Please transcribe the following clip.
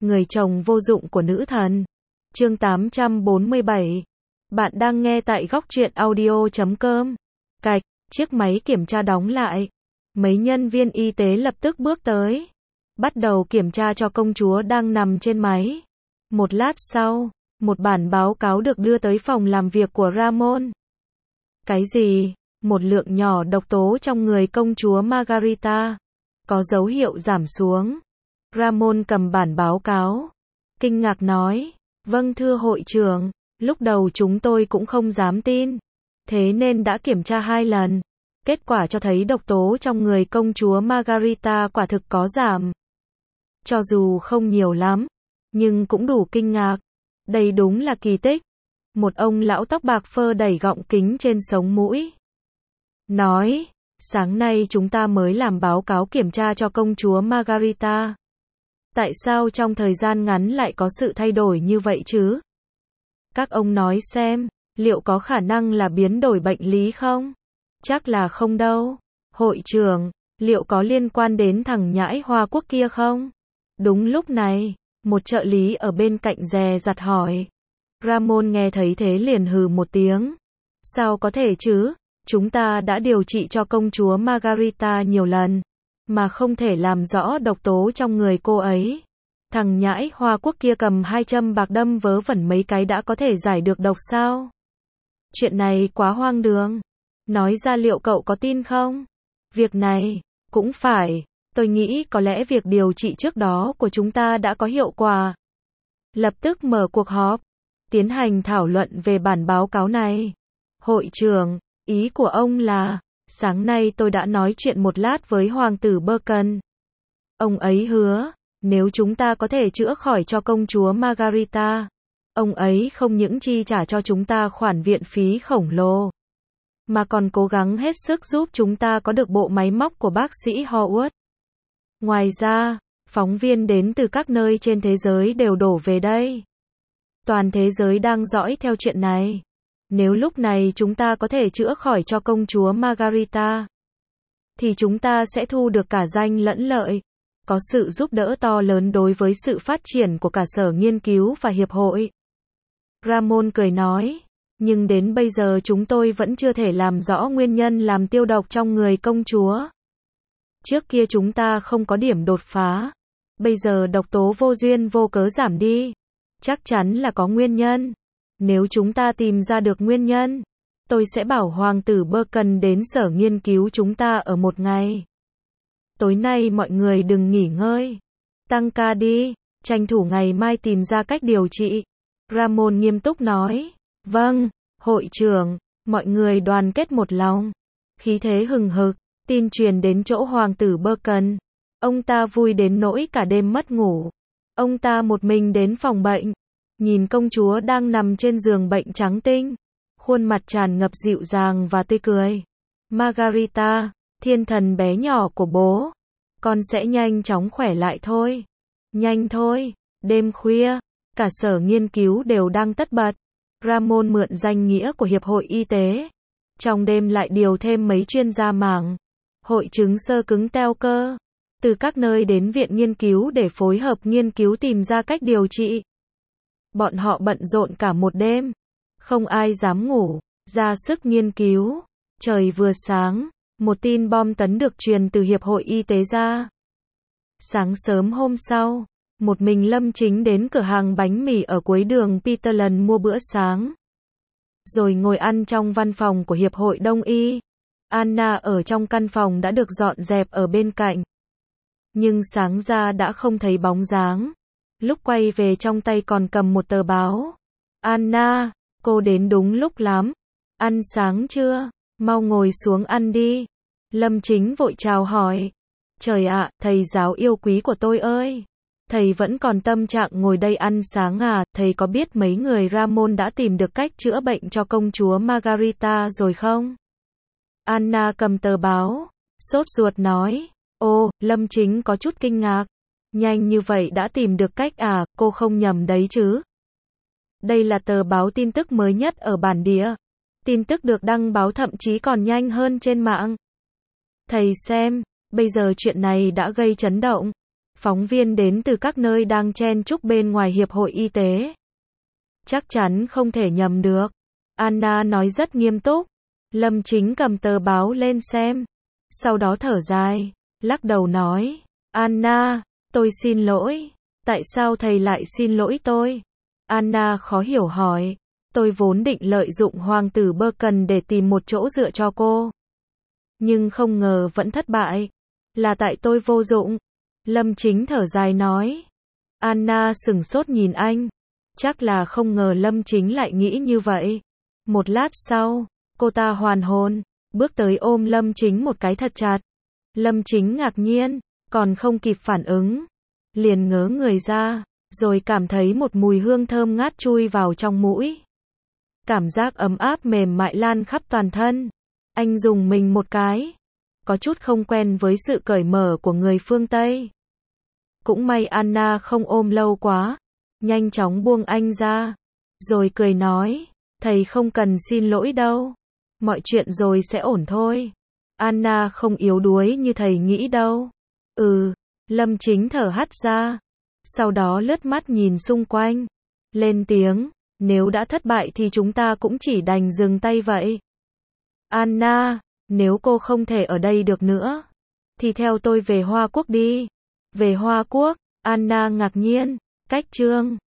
Người chồng vô dụng của nữ thần. Chương 847. Bạn đang nghe tại góc truyện audio.com. Cạch, chiếc máy kiểm tra đóng lại. Mấy nhân viên y tế lập tức bước tới. Bắt đầu kiểm tra cho công chúa đang nằm trên máy. Một lát sau, một bản báo cáo được đưa tới phòng làm việc của Ramon. Cái gì? Một lượng nhỏ độc tố trong người công chúa Margarita. Có dấu hiệu giảm xuống. Ramon cầm bản báo cáo. Kinh ngạc nói. Vâng thưa hội trưởng, lúc đầu chúng tôi cũng không dám tin. Thế nên đã kiểm tra 2 lần. Kết quả cho thấy độc tố trong người công chúa Margarita quả thực có giảm. Cho dù không nhiều lắm, nhưng cũng đủ kinh ngạc. Đây đúng là kỳ tích. Một ông lão tóc bạc phơ đẩy gọng kính trên sống mũi. Nói, sáng nay chúng ta mới làm báo cáo kiểm tra cho công chúa Margarita. Tại sao trong thời gian ngắn lại có sự thay đổi như vậy chứ? Các ông nói xem, liệu có khả năng là biến đổi bệnh lý không? Chắc là không đâu. Hội trưởng, liệu có liên quan đến thằng nhãi Hoa Quốc kia không? Đúng lúc này, một trợ lý ở bên cạnh dè dặt hỏi. Ramon nghe thấy thế liền hừ một tiếng. Sao có thể chứ? Chúng ta đã điều trị cho công chúa Margarita nhiều lần, mà không thể làm rõ độc tố trong người cô ấy. Thằng nhãi Hoa Quốc kia cầm 2 châm bạc đâm vớ vẩn mấy cái đã có thể giải được độc sao? Chuyện này quá hoang đường. Nói ra liệu cậu có tin không? Việc này, cũng phải, tôi nghĩ có lẽ việc điều trị trước đó của chúng ta đã có hiệu quả. Lập tức mở cuộc họp, tiến hành thảo luận về bản báo cáo này. Hội trưởng, ý của ông là, sáng nay tôi đã nói chuyện một lát với Hoàng tử Burken. Ông ấy hứa, nếu chúng ta có thể chữa khỏi cho công chúa Margarita, ông ấy không những chi trả cho chúng ta khoản viện phí khổng lồ, mà còn cố gắng hết sức giúp chúng ta có được bộ máy móc của bác sĩ Howard. Ngoài ra, phóng viên đến từ các nơi trên thế giới đều đổ về đây. Toàn thế giới đang dõi theo chuyện này. Nếu lúc này chúng ta có thể chữa khỏi cho công chúa Margarita, thì chúng ta sẽ thu được cả danh lẫn lợi. Có sự giúp đỡ to lớn đối với sự phát triển của cả sở nghiên cứu và hiệp hội. Ramon cười nói, nhưng đến bây giờ chúng tôi vẫn chưa thể làm rõ nguyên nhân làm tiêu độc trong người công chúa. Trước kia chúng ta không có điểm đột phá. Bây giờ độc tố vô duyên vô cớ giảm đi. Chắc chắn là có nguyên nhân. Nếu chúng ta tìm ra được nguyên nhân, tôi sẽ bảo Hoàng tử Burken đến sở nghiên cứu chúng ta ở một ngày. Tối nay mọi người đừng nghỉ ngơi. Tăng ca đi, tranh thủ ngày mai tìm ra cách điều trị. Ramon nghiêm túc nói. Vâng, hội trưởng, mọi người đoàn kết một lòng. Khí thế hừng hực, tin truyền đến chỗ Hoàng tử Burken. Ông ta vui đến nỗi cả đêm mất ngủ. Ông ta một mình đến phòng bệnh. Nhìn công chúa đang nằm trên giường bệnh trắng tinh. Khuôn mặt tràn ngập dịu dàng và tươi cười. Margarita, thiên thần bé nhỏ của bố. Con sẽ nhanh chóng khỏe lại thôi. Nhanh thôi. Đêm khuya, cả sở nghiên cứu đều đang tất bật. Ramon mượn danh nghĩa của Hiệp hội Y tế. Trong đêm lại điều thêm mấy chuyên gia mảng. Hội chứng xơ cứng teo cơ. Từ các nơi đến viện nghiên cứu để phối hợp nghiên cứu tìm ra cách điều trị. Bọn họ bận rộn cả một đêm. Không ai dám ngủ, ra sức nghiên cứu. Trời vừa sáng, một tin bom tấn được truyền từ Hiệp hội Y tế ra. Sáng sớm hôm sau, một mình Lâm Chính đến cửa hàng bánh mì ở cuối đường Peterland mua bữa sáng. Rồi ngồi ăn trong văn phòng của Hiệp hội Đông Y. Anna ở trong căn phòng đã được dọn dẹp ở bên cạnh. Nhưng sáng ra đã không thấy bóng dáng. Lúc quay về trong tay còn cầm một tờ báo. Anna, cô đến đúng lúc lắm. Ăn sáng chưa? Mau ngồi xuống ăn đi. Lâm Chính vội chào hỏi. Trời ạ, thầy giáo yêu quý của tôi ơi. Thầy vẫn còn tâm trạng ngồi đây ăn sáng à? Thầy có biết mấy người Ramon đã tìm được cách chữa bệnh cho công chúa Margarita rồi không? Anna cầm tờ báo, sốt ruột nói. Ô, Lâm Chính có chút kinh ngạc. Nhanh như vậy đã tìm được cách à, cô không nhầm đấy chứ? Đây là tờ báo tin tức mới nhất ở bản địa. Tin tức được đăng báo thậm chí còn nhanh hơn trên mạng. Thầy xem, bây giờ chuyện này đã gây chấn động. Phóng viên đến từ các nơi đang chen chúc bên ngoài hiệp hội y tế. Chắc chắn không thể nhầm được. Anna nói rất nghiêm túc. Lâm Chính cầm tờ báo lên xem. Sau đó thở dài, lắc đầu nói. Anna, tôi xin lỗi. Tại sao thầy lại xin lỗi tôi? Anna khó hiểu hỏi. Tôi vốn định lợi dụng hoàng tử Berken để tìm một chỗ dựa cho cô. Nhưng không ngờ vẫn thất bại. Là tại tôi vô dụng. Lâm Chính thở dài nói. Anna sửng sốt nhìn anh. Chắc là không ngờ Lâm Chính lại nghĩ như vậy. Một lát sau, cô ta hoàn hồn, bước tới ôm Lâm Chính một cái thật chặt. Lâm Chính ngạc nhiên, còn không kịp phản ứng. Liền ngớ người ra, rồi cảm thấy một mùi hương thơm ngát chui vào trong mũi. Cảm giác ấm áp mềm mại lan khắp toàn thân. Anh rùng mình một cái. Có chút không quen với sự cởi mở của người phương Tây. Cũng may Anna không ôm lâu quá. Nhanh chóng buông anh ra. Rồi cười nói. Thầy không cần xin lỗi đâu. Mọi chuyện rồi sẽ ổn thôi. Anna không yếu đuối như thầy nghĩ đâu. Lâm Chính thở hắt ra. Sau đó lướt mắt nhìn xung quanh. Lên tiếng. Nếu đã thất bại thì chúng ta cũng chỉ đành dừng tay vậy. Anna, nếu cô không thể ở đây được nữa, thì theo tôi về Hoa Quốc đi. Về Hoa Quốc, Anna ngạc nhiên. Cách chương